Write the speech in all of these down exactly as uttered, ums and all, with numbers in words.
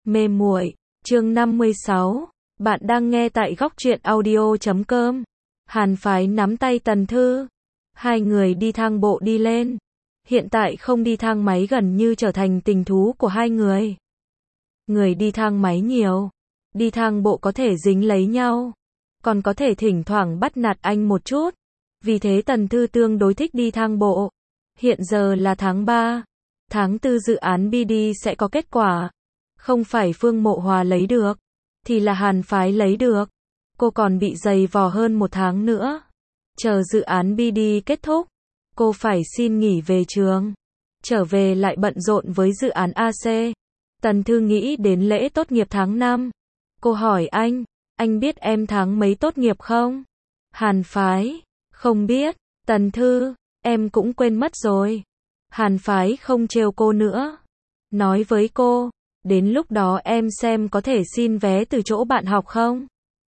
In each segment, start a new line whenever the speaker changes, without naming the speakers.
Mê muội, chương năm mươi sáu. Bạn đang nghe tại góc truyện audio chấm com. Hàn Phái nắm tay Tần Thư. Hai người đi thang bộ đi lên. Hiện tại không đi thang máy gần như trở thành tình thú của hai người. Người đi thang máy nhiều. Đi thang bộ có thể dính lấy nhau. Còn có thể thỉnh thoảng bắt nạt anh một chút. Vì thế Tần Thư tương đối thích đi thang bộ. Hiện giờ là tháng ba. Tháng tư dự án bê đê sẽ có kết quả. Không phải Phương Mộ Hòa lấy được, thì là Hàn Phái lấy được. Cô còn bị dày vò hơn một tháng nữa. Chờ dự án bê đê kết thúc, cô phải xin nghỉ về trường. Trở về lại bận rộn với dự án a xê. Tần Thư nghĩ đến lễ tốt nghiệp tháng năm. Cô hỏi anh, anh biết em tháng mấy tốt nghiệp không? Hàn Phái, không biết. Tần Thư, em cũng quên mất rồi. Hàn Phái không trêu cô nữa. Nói với cô, đến lúc đó em xem có thể xin vé từ chỗ bạn học không?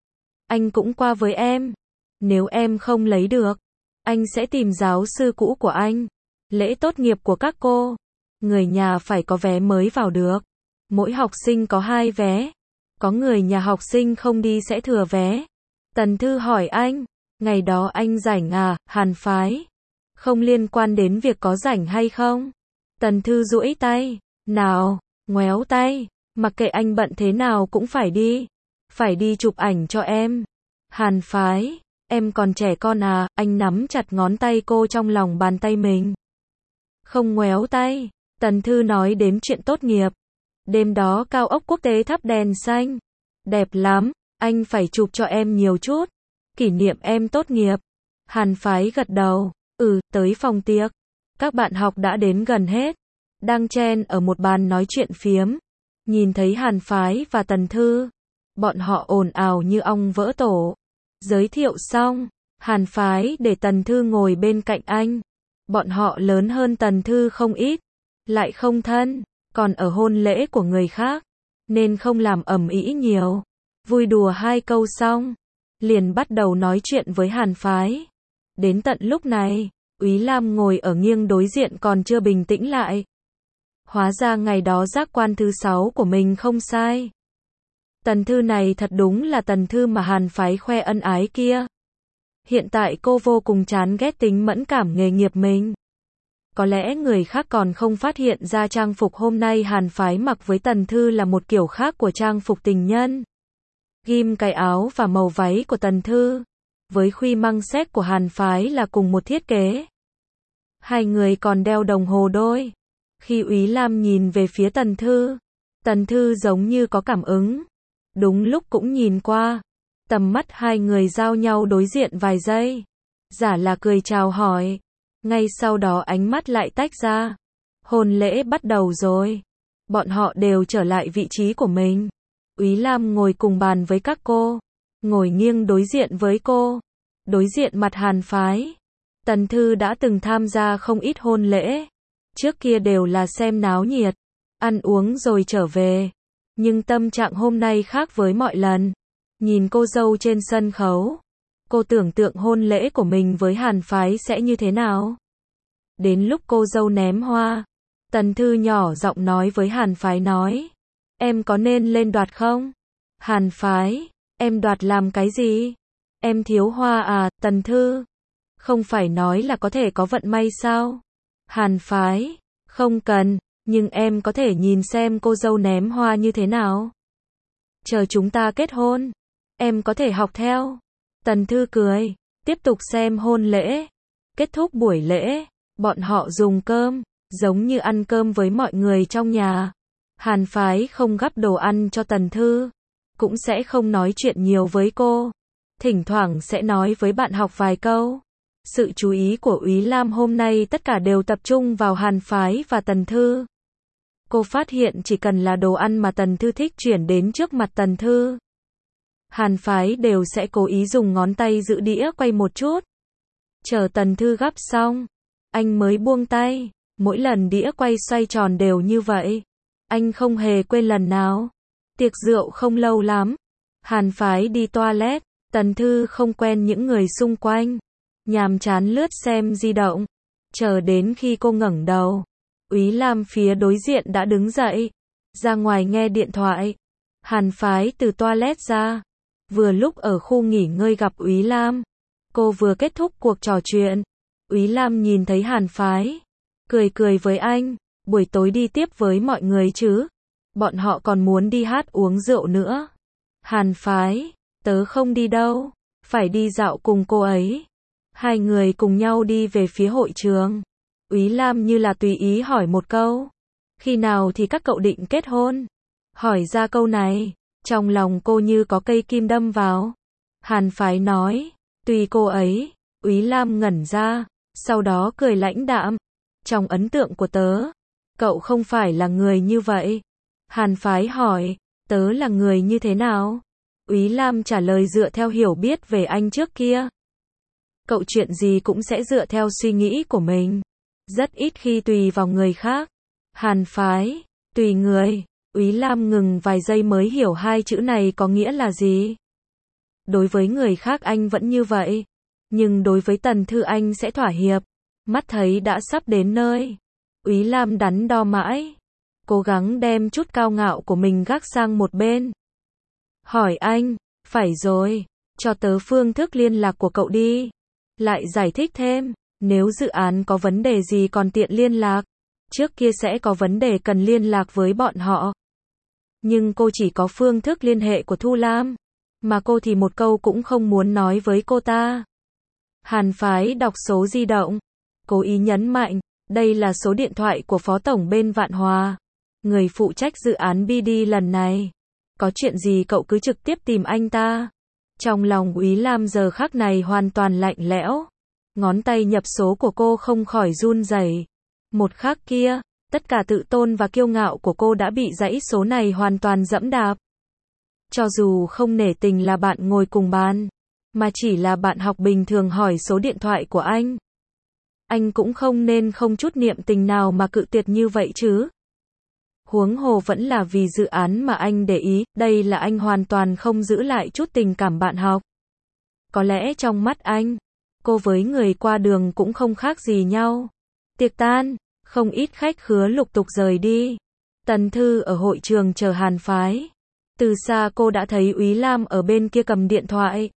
Anh cũng qua với em. Nếu em không lấy được, anh sẽ tìm giáo sư cũ của anh. Lễ tốt nghiệp của các cô, người nhà phải có vé mới vào được. Mỗi học sinh có hai vé. Có người nhà học sinh không đi sẽ thừa vé. Tần Thư hỏi anh, ngày đó anh rảnh à? Hàn Phái, không liên quan đến việc có rảnh hay không. Tần Thư duỗi tay, nào, ngoéo tay, mặc kệ anh bận thế nào cũng phải đi. Phải đi chụp ảnh cho em. Hàn Phái, em còn trẻ con à? Anh nắm chặt ngón tay cô trong lòng bàn tay mình. Không ngoéo tay. Tần Thư nói đến chuyện tốt nghiệp. Đêm đó cao ốc quốc tế thắp đèn xanh. Đẹp lắm, anh phải chụp cho em nhiều chút. Kỷ niệm em tốt nghiệp. Hàn Phái gật đầu. Ừ, tới phòng tiệc. Các bạn học đã đến gần hết. Đang chen ở một bàn nói chuyện phiếm. Nhìn thấy Hàn Phái và Tần Thư. Bọn họ ồn ào như ong vỡ tổ. Giới thiệu xong, Hàn Phái để Tần Thư ngồi bên cạnh anh. Bọn họ lớn hơn Tần Thư không ít. Lại không thân, còn ở hôn lễ của người khác. Nên không làm ầm ĩ nhiều. Vui đùa hai câu xong, liền bắt đầu nói chuyện với Hàn Phái. Đến tận lúc này, Úy Lam ngồi ở nghiêng đối diện còn chưa bình tĩnh lại. Hóa ra ngày đó giác quan thứ sáu của mình không sai. Tần Thư này thật đúng là Tần Thư mà Hàn Phái khoe ân ái kia. Hiện tại cô vô cùng chán ghét tính mẫn cảm nghề nghiệp mình. Có lẽ người khác còn không phát hiện ra trang phục hôm nay Hàn Phái mặc với Tần Thư là một kiểu khác của trang phục tình nhân. Ghim cái áo và màu váy của Tần Thư với khuy măng xét của Hàn Phái là cùng một thiết kế. Hai người còn đeo đồng hồ đôi. Khi Úy Lam nhìn về phía Tần Thư, Tần Thư giống như có cảm ứng. Đúng lúc cũng nhìn qua. Tầm mắt hai người giao nhau đối diện vài giây. Giả là cười chào hỏi. Ngay sau đó ánh mắt lại tách ra. Hôn lễ bắt đầu rồi. Bọn họ đều trở lại vị trí của mình. Úy Lam ngồi cùng bàn với các cô. Ngồi nghiêng đối diện với cô. Đối diện mặt Hàn Phái. Tần Thư đã từng tham gia không ít hôn lễ. Trước kia đều là xem náo nhiệt. Ăn uống rồi trở về. Nhưng tâm trạng hôm nay khác với mọi lần. Nhìn cô dâu trên sân khấu. Cô tưởng tượng hôn lễ của mình với Hàn Phái sẽ như thế nào. Đến lúc cô dâu ném hoa, Tần Thư nhỏ giọng nói với Hàn Phái nói. Em có nên lên đoạt không? Hàn Phái, em đoạt làm cái gì? Em thiếu hoa à? Tần Thư, không phải nói là có thể có vận may sao? Hàn Phái, không cần, nhưng em có thể nhìn xem cô dâu ném hoa như thế nào. Chờ chúng ta kết hôn, em có thể học theo. Tần Thư cười, tiếp tục xem hôn lễ. Kết thúc buổi lễ, bọn họ dùng cơm, giống như ăn cơm với mọi người trong nhà. Hàn Phái không gắp đồ ăn cho Tần Thư, cũng sẽ không nói chuyện nhiều với cô. Thỉnh thoảng sẽ nói với bạn học vài câu. Sự chú ý của Úy Lam hôm nay tất cả đều tập trung vào Hàn Phái và Tần Thư. Cô phát hiện chỉ cần là đồ ăn mà Tần Thư thích chuyển đến trước mặt Tần Thư, Hàn Phái đều sẽ cố ý dùng ngón tay giữ đĩa quay một chút. Chờ Tần Thư gắp xong, anh mới buông tay. Mỗi lần đĩa quay xoay tròn đều như vậy. Anh không hề quên lần nào. Tiệc rượu không lâu lắm. Hàn Phái đi toilet. Tần Thư không quen những người xung quanh. Nhàm chán lướt xem di động. Chờ đến khi cô ngẩng đầu, Úy Lam phía đối diện đã đứng dậy. ra ngoài nghe điện thoại. Hàn Phái từ toilet ra. Vừa lúc ở khu nghỉ ngơi gặp Úy Lam. Cô vừa kết thúc cuộc trò chuyện. Úy Lam nhìn thấy Hàn Phái. Cười cười với anh. Buổi tối đi tiếp với mọi người chứ. Bọn họ còn muốn đi hát uống rượu nữa. Hàn Phái. Tớ không đi đâu. Phải đi dạo cùng cô ấy. Hai người cùng nhau đi về phía hội trường. Úy Lam như là tùy ý hỏi một câu. Khi nào thì các cậu định kết hôn? Hỏi ra câu này, trong lòng cô như có cây kim đâm vào. Hàn Phái nói, tùy cô ấy. Úy Lam ngẩn ra, sau đó cười lãnh đạm. Trong ấn tượng của tớ, cậu không phải là người như vậy. Hàn Phái hỏi, tớ là người như thế nào? Úy Lam trả lời dựa theo hiểu biết về anh trước kia. Cậu chuyện gì cũng sẽ dựa theo suy nghĩ của mình. Rất ít khi tùy vào người khác. Hàn Phái, tùy người. Úy Lam ngừng vài giây mới hiểu hai chữ này có nghĩa là gì. Đối với người khác anh vẫn như vậy. Nhưng đối với Tần Thư anh sẽ thỏa hiệp. Mắt thấy đã sắp đến nơi. Úy Lam đắn đo mãi. Cố gắng đem chút cao ngạo của mình gác sang một bên. Hỏi anh, phải rồi, cho tớ phương thức liên lạc của cậu đi. Lại giải thích thêm, nếu dự án có vấn đề gì còn tiện liên lạc. Trước kia sẽ có vấn đề cần liên lạc với bọn họ. Nhưng cô chỉ có phương thức liên hệ của Thu Lam. Mà cô thì một câu cũng không muốn nói với cô ta. Hàn Phái đọc số di động. Cố ý nhấn mạnh, đây là số điện thoại của Phó Tổng bên Vạn Hòa. Người phụ trách dự án bê đê lần này. Có chuyện gì cậu cứ trực tiếp tìm anh ta. Trong lòng Úy Lam giờ khắc này hoàn toàn lạnh lẽo. Ngón tay nhập số của cô không khỏi run rẩy. Một khắc kia, tất cả tự tôn và kiêu ngạo của cô đã bị dãy số này hoàn toàn dẫm đạp. Cho dù không nể tình là bạn ngồi cùng bàn, mà chỉ là bạn học bình thường hỏi số điện thoại của anh. Anh cũng không nên không chút niệm tình nào mà cự tuyệt như vậy chứ. Huống hồ vẫn là vì dự án mà anh để ý, đây là anh hoàn toàn không giữ lại chút tình cảm bạn học. Có lẽ trong mắt anh, cô với người qua đường cũng không khác gì nhau. Tiệc tan, không ít khách khứa lục tục rời đi. Tần Thư ở hội trường chờ Hàn Phái. Từ xa cô đã thấy Úy Lam ở bên kia cầm điện thoại.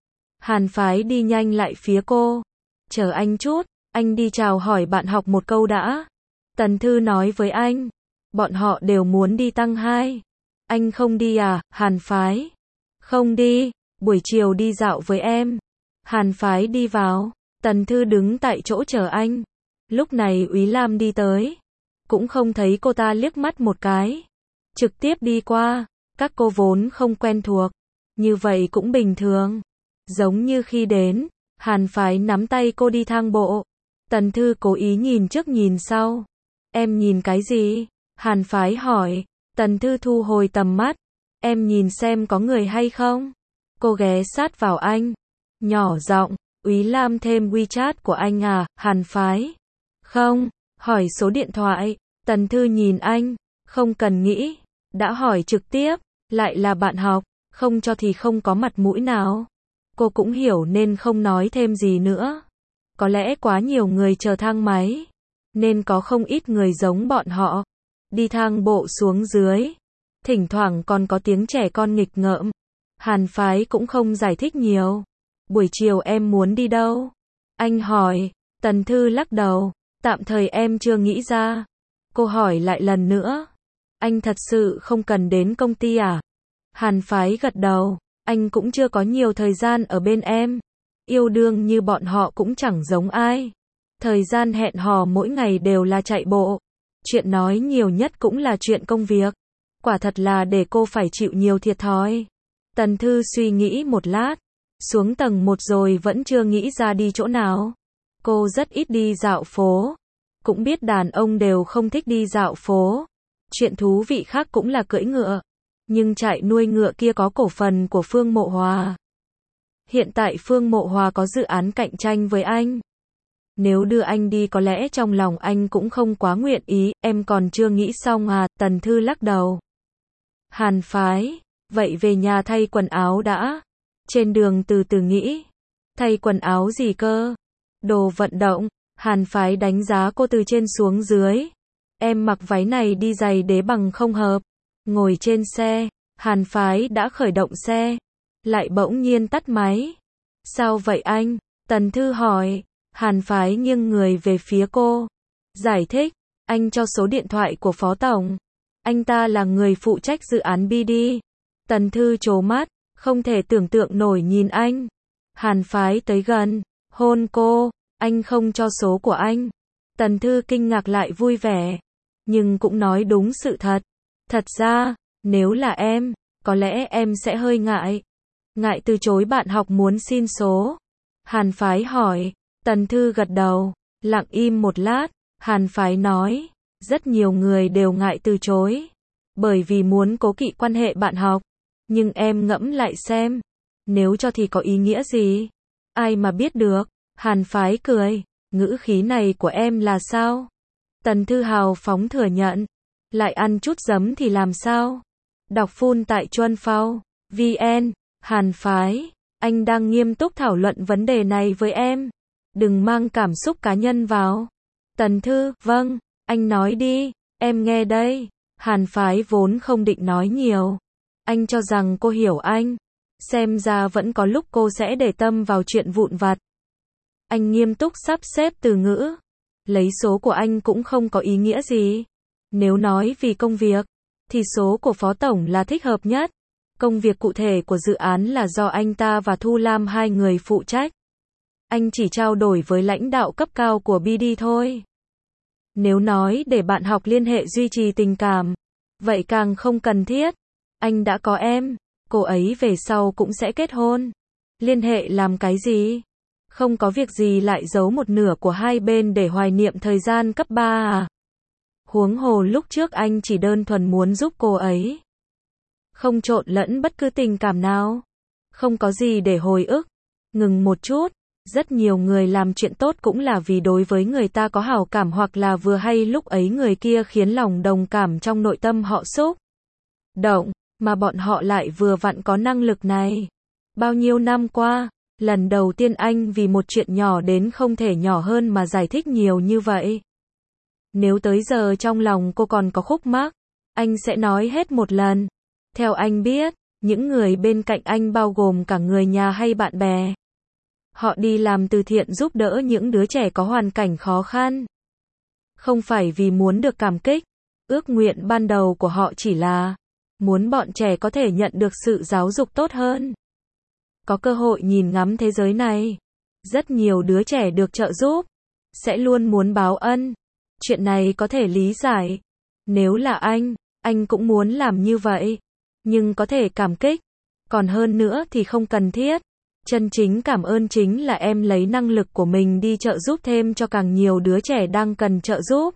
Hàn Phái đi nhanh lại phía cô. Chờ anh chút, anh đi chào hỏi bạn học một câu đã. Tần Thư nói với anh. Bọn họ đều muốn đi tăng hai. Anh không đi à, Hàn Phái? Không đi, buổi chiều đi dạo với em. Hàn Phái đi vào. Tần Thư đứng tại chỗ chờ anh. Lúc này Úy Lam đi tới. Cũng không thấy cô ta liếc mắt một cái. Trực tiếp đi qua. Các cô vốn không quen thuộc. Như vậy cũng bình thường. Giống như khi đến, Hàn Phái nắm tay cô đi thang bộ. Tần Thư cố ý nhìn trước nhìn sau. Em nhìn cái gì? Hàn Phái hỏi. Tần Thư thu hồi tầm mắt. Em nhìn xem có người hay không? Cô ghé sát vào anh. Nhỏ giọng, Úy Lam thêm WeChat của anh à, Hàn Phái? Không, hỏi số điện thoại. Tần Thư nhìn anh. Không cần nghĩ. Đã hỏi trực tiếp. Lại là bạn học. Không cho thì không có mặt mũi nào. Cô cũng hiểu nên không nói thêm gì nữa. Có lẽ quá nhiều người chờ thang máy. Nên có không ít người giống bọn họ. Đi thang bộ xuống dưới. Thỉnh thoảng còn có tiếng trẻ con nghịch ngợm. Hàn Phái cũng không giải thích nhiều. Buổi chiều em muốn đi đâu? Anh hỏi. Tần Thư lắc đầu. Tạm thời em chưa nghĩ ra. Cô hỏi lại lần nữa. Anh thật sự không cần đến công ty à? Hàn Phái gật đầu. Anh cũng chưa có nhiều thời gian ở bên em. Yêu đương như bọn họ cũng chẳng giống ai. Thời gian hẹn hò mỗi ngày đều là chạy bộ. Chuyện nói nhiều nhất cũng là chuyện công việc. Quả thật là để cô phải chịu nhiều thiệt thòi. Tần Thư suy nghĩ một lát. Xuống tầng một rồi vẫn chưa nghĩ ra đi chỗ nào. Cô rất ít đi dạo phố. Cũng biết đàn ông đều không thích đi dạo phố. Chuyện thú vị khác cũng là cưỡi ngựa. Nhưng trại nuôi ngựa kia có cổ phần của Phương Mộ Hòa. Hiện tại Phương Mộ Hòa có dự án cạnh tranh với anh. Nếu đưa anh đi có lẽ trong lòng anh cũng không quá nguyện ý, em còn chưa nghĩ xong à, Tần Thư lắc đầu. Hàn Phái, vậy về nhà thay quần áo đã. Trên đường từ từ nghĩ. Thay quần áo gì cơ? Đồ vận động. Hàn Phái đánh giá cô từ trên xuống dưới. em mặc váy này đi giày đế bằng không hợp. Ngồi trên xe, Hàn Phái đã khởi động xe, lại bỗng nhiên tắt máy. Sao vậy anh? Tần Thư hỏi. Hàn Phái nghiêng người về phía cô. Giải thích, anh cho số điện thoại của Phó Tổng. Anh ta là người phụ trách dự án bê đê. Tần Thư trố mắt, không thể tưởng tượng nổi nhìn anh. Hàn Phái tới gần, hôn cô. Anh không cho số của anh. Tần Thư kinh ngạc lại vui vẻ, nhưng cũng nói đúng sự thật. Thật ra, nếu là em, có lẽ em sẽ hơi ngại. Ngại từ chối bạn học muốn xin số. Hàn Phái hỏi. Tần Thư gật đầu, lặng im một lát. Hàn Phái nói, rất nhiều người đều ngại từ chối, bởi vì muốn cố kỵ quan hệ bạn học. Nhưng em ngẫm lại xem, nếu cho thì có ý nghĩa gì? Ai mà biết được. Hàn Phái cười, ngữ khí này của em là sao? Tần Thư hào phóng thừa nhận, lại ăn chút giấm thì làm sao? Đọc full tại chuan phao chấm vn. Hàn Phái, anh đang nghiêm túc thảo luận vấn đề này với em. Đừng mang cảm xúc cá nhân vào. Tần Thư, vâng, anh nói đi, em nghe đây. Hàn Phái vốn không định nói nhiều. Anh cho rằng cô hiểu anh. Xem ra vẫn có lúc cô sẽ để tâm vào chuyện vụn vặt. Anh nghiêm túc sắp xếp từ ngữ. Lấy số của anh cũng không có ý nghĩa gì. Nếu nói vì công việc, thì số của Phó Tổng là thích hợp nhất. Công việc cụ thể của dự án là do anh ta và Thu Lam hai người phụ trách. Anh chỉ trao đổi với lãnh đạo cấp cao của bê đê thôi. Nếu nói để bạn học liên hệ duy trì tình cảm, vậy càng không cần thiết. Anh đã có em, cô ấy về sau cũng sẽ kết hôn. Liên hệ làm cái gì? Không có việc gì lại giấu một nửa của hai bên để hoài niệm thời gian cấp ba à? Huống hồ lúc trước anh chỉ đơn thuần muốn giúp cô ấy. Không trộn lẫn bất cứ tình cảm nào. Không có gì để hồi ức. Ngừng một chút. Rất nhiều người làm chuyện tốt cũng là vì đối với người ta có hảo cảm hoặc là vừa hay lúc ấy người kia khiến lòng đồng cảm trong nội tâm họ xúc động, mà bọn họ lại vừa vặn có năng lực này. Bao nhiêu năm qua, lần đầu tiên anh vì một chuyện nhỏ đến không thể nhỏ hơn mà giải thích nhiều như vậy. Nếu tới giờ trong lòng cô còn có khúc mắc, anh sẽ nói hết một lần. Theo anh biết, những người bên cạnh anh bao gồm cả người nhà hay bạn bè. Họ đi làm từ thiện giúp đỡ những đứa trẻ có hoàn cảnh khó khăn. Không phải vì muốn được cảm kích, ước nguyện ban đầu của họ chỉ là muốn bọn trẻ có thể nhận được sự giáo dục tốt hơn. Có cơ hội nhìn ngắm thế giới này. Rất nhiều đứa trẻ được trợ giúp, sẽ luôn muốn báo ân. Chuyện này có thể lý giải. Nếu là anh, anh cũng muốn làm như vậy. Nhưng có thể cảm kích. Còn hơn nữa thì không cần thiết. Chân chính cảm ơn chính là em lấy năng lực của mình đi trợ giúp thêm cho càng nhiều đứa trẻ đang cần trợ giúp.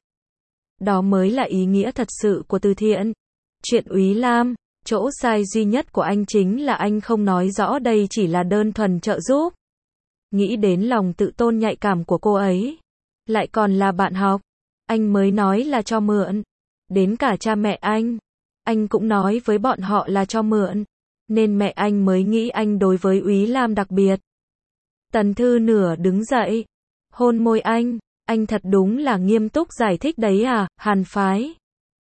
Đó mới là ý nghĩa thật sự của từ thiện. Chuyện Úy Lam, chỗ sai duy nhất của anh chính là anh không nói rõ đây chỉ là đơn thuần trợ giúp. Nghĩ đến lòng tự tôn nhạy cảm của cô ấy. Lại còn là bạn học. Anh mới nói là cho mượn. Đến cả cha mẹ anh. Anh cũng nói với bọn họ là cho mượn. Nên mẹ anh mới nghĩ anh đối với Úy Lam đặc biệt. Tần Thư nửa đứng dậy. Hôn môi anh. Anh thật đúng là nghiêm túc giải thích đấy à, Hàn Phái.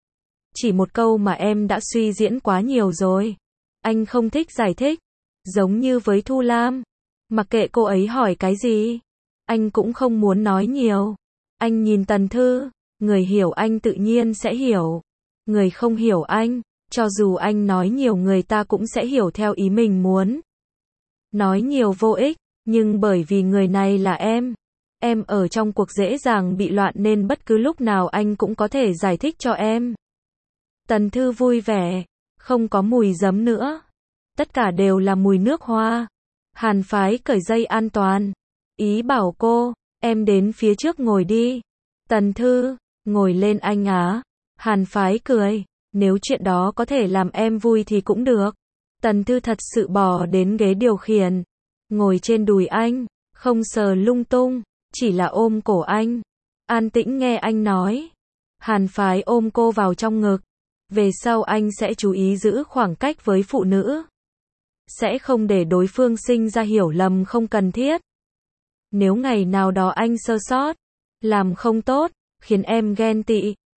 Chỉ một câu mà em đã suy diễn quá nhiều rồi. Anh không thích giải thích. Giống như với Thu Lam. Mặc kệ cô ấy hỏi cái gì, anh cũng không muốn nói nhiều. Anh nhìn Tần Thư. Người hiểu anh tự nhiên sẽ hiểu. Người không hiểu anh, cho dù anh nói nhiều người ta cũng sẽ hiểu theo ý mình muốn. Nói nhiều vô ích, nhưng bởi vì người này là em. Em ở trong cuộc dễ dàng bị loạn nên bất cứ lúc nào anh cũng có thể giải thích cho em. Tần Thư vui vẻ, không có mùi giấm nữa. Tất cả đều là mùi nước hoa. Hàn Phái cởi dây an toàn. Ý bảo cô, em đến phía trước ngồi đi. Tần Thư, ngồi lên anh á. Hàn Phái cười, nếu chuyện đó có thể làm em vui thì cũng được. Tần Thư thật sự bỏ đến ghế điều khiển. Ngồi trên đùi anh, không sờ lung tung, chỉ là ôm cổ anh. An tĩnh nghe anh nói. Hàn Phái ôm cô vào trong ngực. Về sau anh sẽ chú ý giữ khoảng cách với phụ nữ. Sẽ không để đối phương sinh ra hiểu lầm không cần thiết. Nếu ngày nào đó anh sơ sót, làm không tốt, khiến em ghen tị,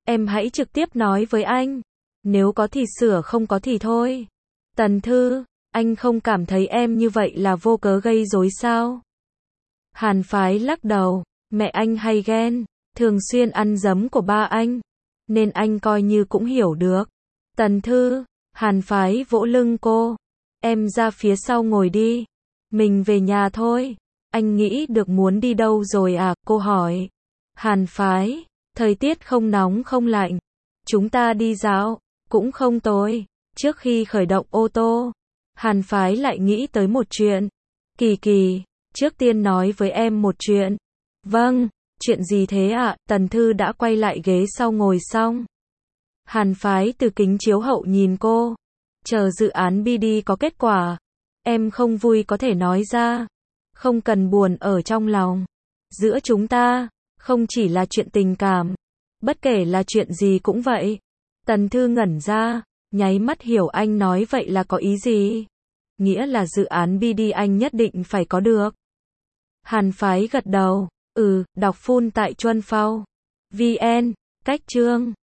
Em hãy trực tiếp nói với anh. Nếu có thì sửa, không có thì thôi. Tần Thư, anh không cảm thấy em như vậy là vô cớ gây rối sao? Hàn Phái lắc đầu, mẹ anh hay ghen, thường xuyên ăn dấm của ba anh, nên anh coi như cũng hiểu được. Tần Thư, Hàn Phái vỗ lưng cô, em ra phía sau ngồi đi, mình về nhà thôi. Anh nghĩ được muốn đi đâu rồi à, cô hỏi. Hàn Phái, thời tiết không nóng không lạnh, chúng ta đi dạo, cũng không tối. Trước khi khởi động ô tô, Hàn Phái lại nghĩ tới một chuyện. Kỳ Kỳ, trước tiên nói với em một chuyện. Vâng, chuyện gì thế ạ? À? Tần Thư đã quay lại ghế sau ngồi xong. Hàn Phái từ kính chiếu hậu nhìn cô. Chờ dự án bê đê có kết quả, em không vui có thể nói ra, không cần buồn ở trong lòng. Giữa chúng ta, không chỉ là chuyện tình cảm, bất kể là chuyện gì cũng vậy. Tần Thư ngẩn ra, nháy mắt hiểu anh nói vậy là có ý gì. Nghĩa là dự án bê đê anh nhất định phải có được. Hàn Phái gật đầu, ừ, đọc full tại Chuân Phao. vê en, cách chương.